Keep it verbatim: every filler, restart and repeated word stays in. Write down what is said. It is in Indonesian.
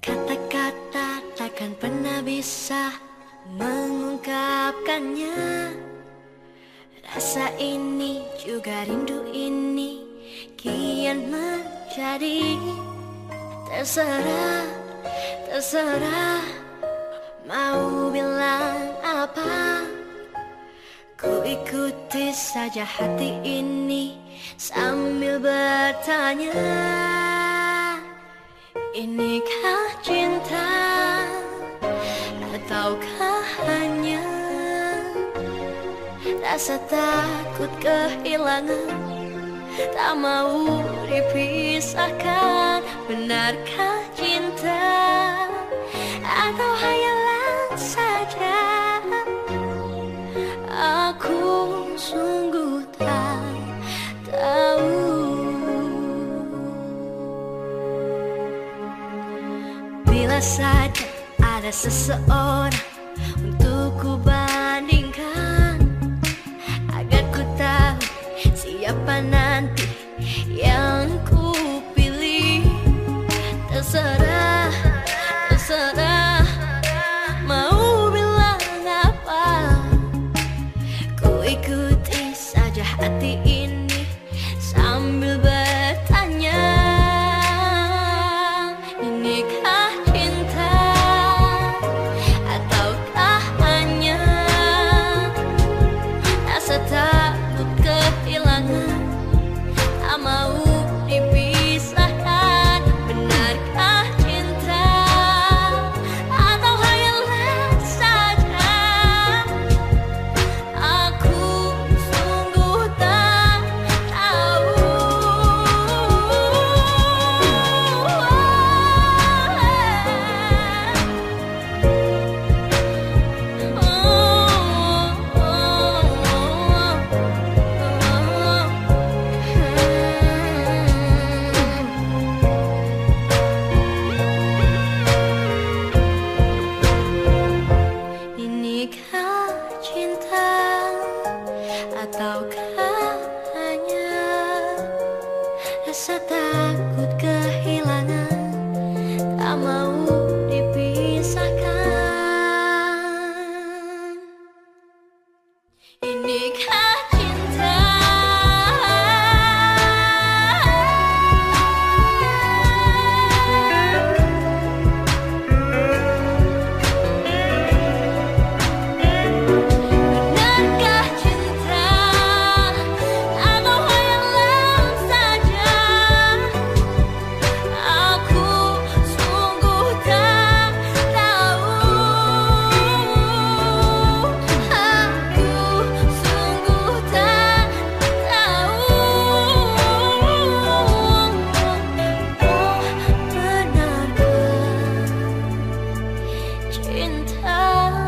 Kata-kata takkan pernah bisa mengungkapkannya. Rasa ini juga rindu ini kian menjadi terserah, terserah mau bilang apa. Ku ikuti saja hati ini sambil bertanya, inikah cinta ataukah hanya rasa takut kehilangan, tak mau dipisahkan? Benarkah cinta atau hayalan saja? Aku sungguh tak tahu. Bila saja ada seseorang untuk ku bandingkan, agar ku tahu siapa nanti yang ku pilih. Terserah, terserah mau bilang apa. Ku ikuti saja hati ini sambil bertanya, inikah cinta ataukah hanya rasa takut kehilangan, tak mau dipisahkan? Benarkah cinta atau hayalan saja? Aku sungguh tak tahu. Inikah cinta ataukah hanya rasa takut kehilangan, tak mau dipisahkan? Inikah cinta benarkah cinta atau hayalan saja? Aku sungguh tak tahu. Aku sungguh tak tahu. Oh, benarkah cinta